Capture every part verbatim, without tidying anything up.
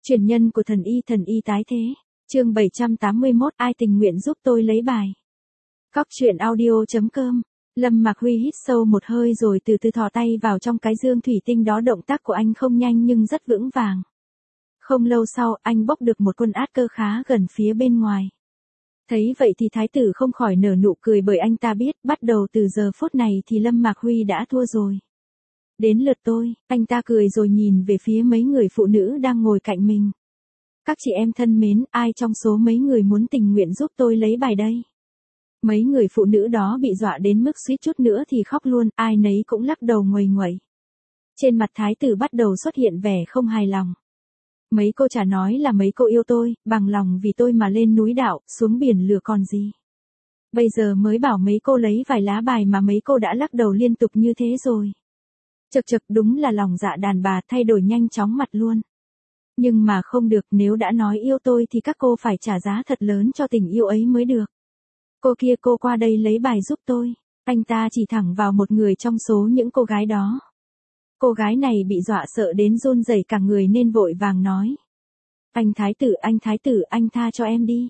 Truyền nhân của thần y thần y tái thế. Chương bảy trăm tám mươi mốt, ai tình nguyện giúp tôi lấy bài. Cóc truyện audio chấm com. Lâm Mạc Huy hít sâu một hơi rồi từ từ thò tay vào trong cái dương thủy tinh đó, động tác của anh không nhanh nhưng rất vững vàng. Không lâu sau, anh bốc được một quân át cơ khá gần phía bên ngoài. Thấy vậy thì thái tử không khỏi nở nụ cười, bởi anh ta biết, bắt đầu từ giờ phút này thì Lâm Mạc Huy đã thua rồi. Đến lượt tôi, anh ta cười rồi nhìn về phía mấy người phụ nữ đang ngồi cạnh mình. Các chị em thân mến, ai trong số mấy người muốn tình nguyện giúp tôi lấy bài đây? Mấy người phụ nữ đó bị dọa đến mức suýt chút nữa thì khóc luôn, ai nấy cũng lắc đầu nguầy nguậy. Trên mặt thái tử bắt đầu xuất hiện vẻ không hài lòng. Mấy cô chả nói là mấy cô yêu tôi, bằng lòng vì tôi mà lên núi đạo, xuống biển lửa còn gì. Bây giờ mới bảo mấy cô lấy vài lá bài mà mấy cô đã lắc đầu liên tục như thế rồi. Chật chật, đúng là lòng dạ đàn bà thay đổi nhanh chóng mặt luôn. Nhưng mà không được, nếu đã nói yêu tôi thì các cô phải trả giá thật lớn cho tình yêu ấy mới được. Cô kia, cô qua đây lấy bài giúp tôi. Anh ta chỉ thẳng vào một người trong số những cô gái đó. Cô gái này bị dọa sợ đến run rẩy cả người nên vội vàng nói. Anh thái tử, anh thái tử, anh tha cho em đi.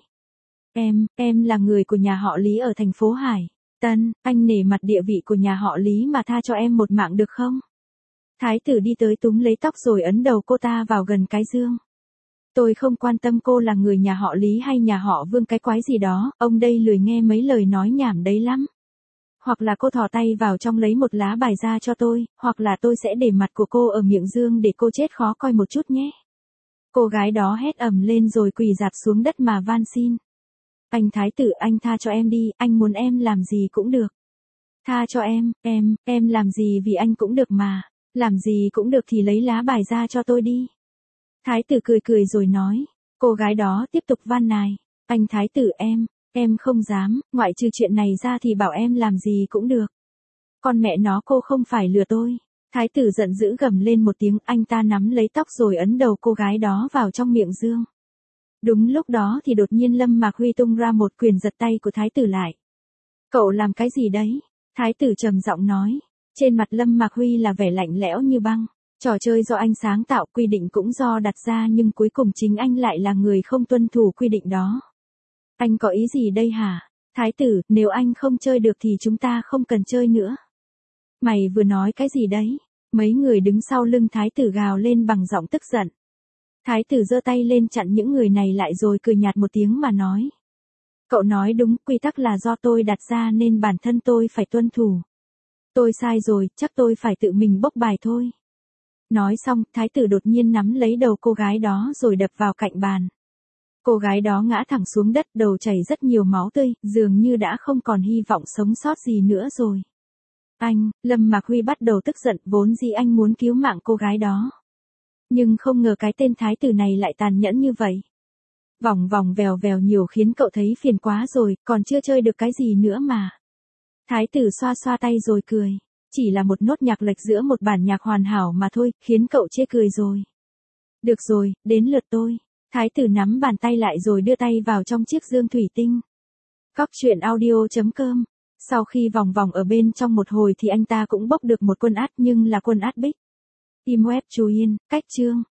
Em, em là người của nhà họ Lý ở thành phố Hải Tân, anh nể mặt địa vị của nhà họ Lý mà tha cho em một mạng được không? Thái tử đi tới túm lấy tóc rồi ấn đầu cô ta vào gần cái dương. Tôi không quan tâm cô là người nhà họ Lý hay nhà họ Vương cái quái gì đó, ông đây lười nghe mấy lời nói nhảm đấy lắm. Hoặc là cô thò tay vào trong lấy một lá bài ra cho tôi, hoặc là tôi sẽ để mặt của cô ở miệng dương để cô chết khó coi một chút nhé. Cô gái đó hét ầm lên rồi quỳ rạp xuống đất mà van xin. Anh thái tử, anh tha cho em đi, anh muốn em làm gì cũng được. Tha cho em, em, em làm gì vì anh cũng được mà, làm gì cũng được thì lấy lá bài ra cho tôi đi. Thái tử cười cười rồi nói, cô gái đó tiếp tục van nài, anh thái tử em, em không dám, ngoại trừ chuyện này ra thì bảo em làm gì cũng được. Con mẹ nó, cô không phải lừa tôi. Thái tử giận dữ gầm lên một tiếng, anh ta nắm lấy tóc rồi ấn đầu cô gái đó vào trong miệng dương. Đúng lúc đó thì đột nhiên Lâm Mạc Huy tung ra một quyền giật tay của thái tử lại. Cậu làm cái gì đấy? Thái tử trầm giọng nói. Trên mặt Lâm Mạc Huy là vẻ lạnh lẽo như băng. Trò chơi do anh sáng tạo, quy định cũng do đặt ra, nhưng cuối cùng chính anh lại là người không tuân thủ quy định đó. Anh có ý gì đây hả? Thái tử, nếu anh không chơi được thì chúng ta không cần chơi nữa. Mày vừa nói cái gì đấy? Mấy người đứng sau lưng thái tử gào lên bằng giọng tức giận. Thái tử giơ tay lên chặn những người này lại rồi cười nhạt một tiếng mà nói. Cậu nói đúng, quy tắc là do tôi đặt ra nên bản thân tôi phải tuân thủ. Tôi sai rồi, chắc tôi phải tự mình bốc bài thôi. Nói xong, thái tử đột nhiên nắm lấy đầu cô gái đó rồi đập vào cạnh bàn. Cô gái đó ngã thẳng xuống đất, đầu chảy rất nhiều máu tươi, dường như đã không còn hy vọng sống sót gì nữa rồi. Anh, Lâm Mạc Huy bắt đầu tức giận, vốn dĩ anh muốn cứu mạng cô gái đó. Nhưng không ngờ cái tên thái tử này lại tàn nhẫn như vậy. Vòng vòng vèo vèo nhiều khiến cậu thấy phiền quá rồi, còn chưa chơi được cái gì nữa mà. Thái tử xoa xoa tay rồi cười. Chỉ là một nốt nhạc lệch giữa một bản nhạc hoàn hảo mà thôi, khiến cậu chê cười rồi. Được rồi, đến lượt tôi. Thái tử nắm bàn tay lại rồi đưa tay vào trong chiếc dương thủy tinh. Cóc truyện audio chấm com. Sau khi vòng vòng ở bên trong một hồi thì anh ta cũng bốc được một quân át, nhưng là quân át bích. Im web chú yên, cách chương.